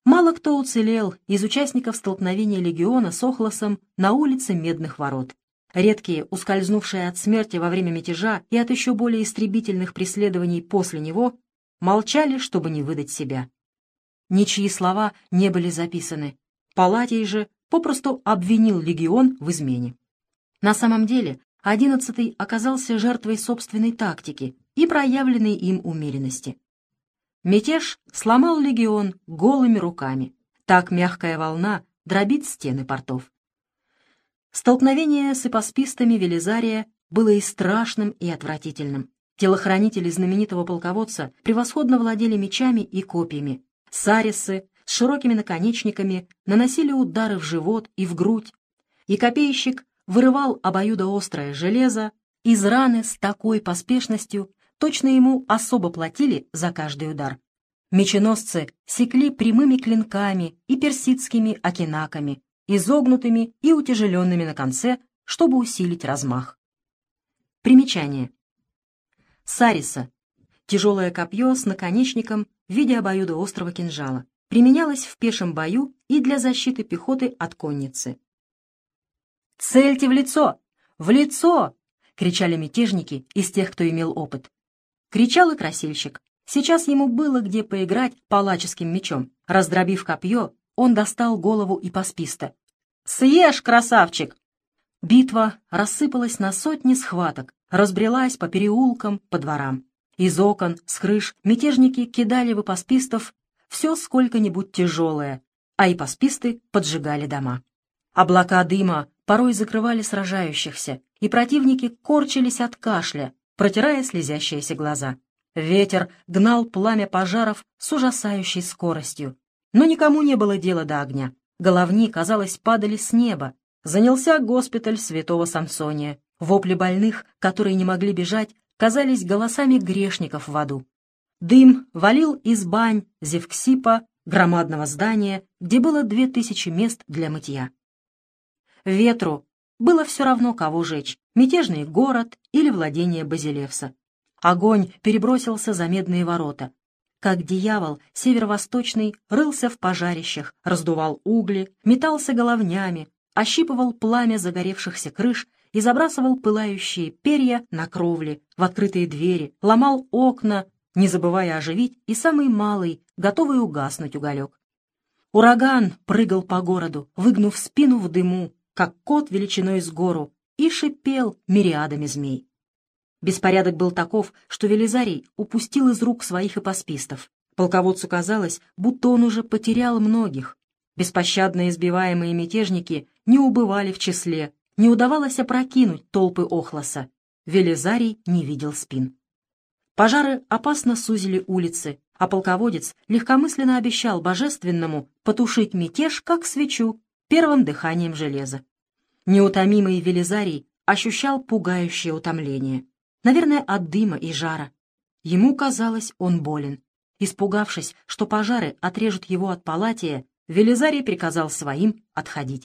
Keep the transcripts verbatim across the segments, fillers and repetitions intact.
Мало кто уцелел из участников столкновения легиона с Охлосом на улице Медных ворот. Редкие, ускользнувшие от смерти во время мятежа и от еще более истребительных преследований после него, молчали, чтобы не выдать себя. Ничьи слова не были записаны. Палатий же попросту обвинил легион в измене. На самом деле, одиннадцатый оказался жертвой собственной тактики и проявленной им умеренности. Мятеж сломал легион голыми руками. Так мягкая волна дробит стены портов. Столкновение с ипоспистами Велизария было и страшным, и отвратительным. Телохранители знаменитого полководца превосходно владели мечами и копьями. Сарисы с широкими наконечниками наносили удары в живот и в грудь, и копейщик вырывал обоюдоострое железо из раны с такой поспешностью, точно ему особо платили за каждый удар. Меченосцы секли прямыми клинками и персидскими акинаками, изогнутыми и утяжеленными на конце, чтобы усилить размах. Примечание. Сариса — тяжелое копье с наконечником в виде обоюдоострого кинжала. Применялось в пешем бою и для защиты пехоты от конницы. «Цельте в лицо! В лицо!» — кричали мятежники из тех, кто имел опыт. Кричал и красильщик. Сейчас ему было где поиграть палаческим мечом. Раздробив копье, он достал голову ипосписта. «Съешь, красавчик!» Битва рассыпалась на сотни схваток, разбрелась по переулкам, по дворам. Из окон, с крыш мятежники кидали в ипоспистов все сколько-нибудь тяжелое, а ипосписты поджигали дома. Облака дыма порой закрывали сражающихся, и противники корчились от кашля, протирая слезящиеся глаза. Ветер гнал пламя пожаров с ужасающей скоростью, но никому не было дела до огня. Головни, казалось, падали с неба. Занялся госпиталь святого Самсония. Вопли больных, которые не могли бежать, казались голосами грешников в аду. Дым валил из бань Зевксипа, громадного здания, где было две тысячи мест для мытья. Ветру было все равно, кого жечь — мятежный город или владение Базилевса. Огонь перебросился за Медные ворота. Как дьявол, северо-восточный рылся в пожарищах, раздувал угли, метался головнями, ощипывал пламя загоревшихся крыш и забрасывал пылающие перья на кровли, в открытые двери, ломал окна, не забывая оживить и самый малый, готовый угаснуть уголек. Ураган прыгал по городу, выгнув спину в дыму, как кот величиной с гору, и шипел мириадами змей. Беспорядок был таков, что Велизарий упустил из рук своих ипоспистов. Полководцу казалось, будто он уже потерял многих. Беспощадно избиваемые мятежники не убывали в числе, не удавалось опрокинуть толпы Охлоса. Велизарий не видел спин. Пожары опасно сузили улицы, а полководец легкомысленно обещал Божественному потушить мятеж, как свечу, первым дыханием железа. Неутомимый Велизарий ощущал пугающее утомление. Наверное, от дыма и жара. Ему казалось, он болен. Испугавшись, что пожары отрежут его от Палатия, Велизарий приказал своим отходить.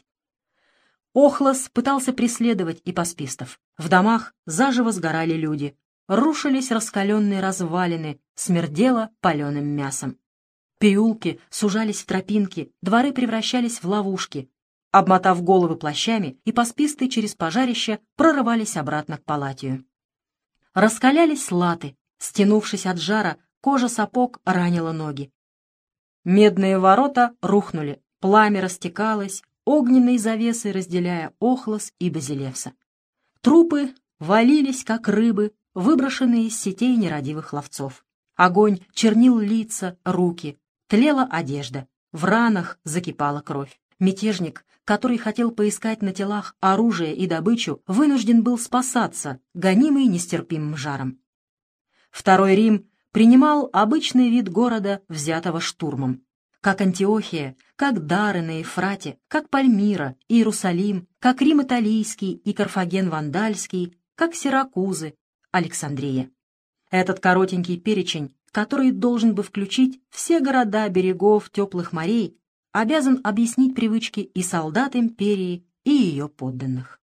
Охлос пытался преследовать ипоспистов. В домах заживо сгорали люди. Рушились раскаленные развалины, смердело паленым мясом. Переулки сужались в тропинки, дворы превращались в ловушки. Обмотав головы плащами, ипосписты через пожарище прорывались обратно к Палатию. Раскалялись латы, стянувшись от жара, кожа сапог ранила ноги. Медные ворота рухнули, пламя растекалось, огненной завесой разделяя Охлос и Базилевса. Трупы валились, как рыбы, выброшенные из сетей нерадивых ловцов. Огонь чернил лица, руки, тлела одежда, в ранах закипала кровь. Мятежник, который хотел поискать на телах оружие и добычу, вынужден был спасаться, гонимый нестерпимым жаром. Второй Рим принимал обычный вид города, взятого штурмом. Как Антиохия, как Дары на Ефрате, как Пальмира, Иерусалим, как Рим Италийский и Карфаген Вандальский, как Сиракузы, Александрия. Этот коротенький перечень, который должен бы включить все города берегов теплых морей, обязан объяснить привычки и солдат империи, и ее подданных.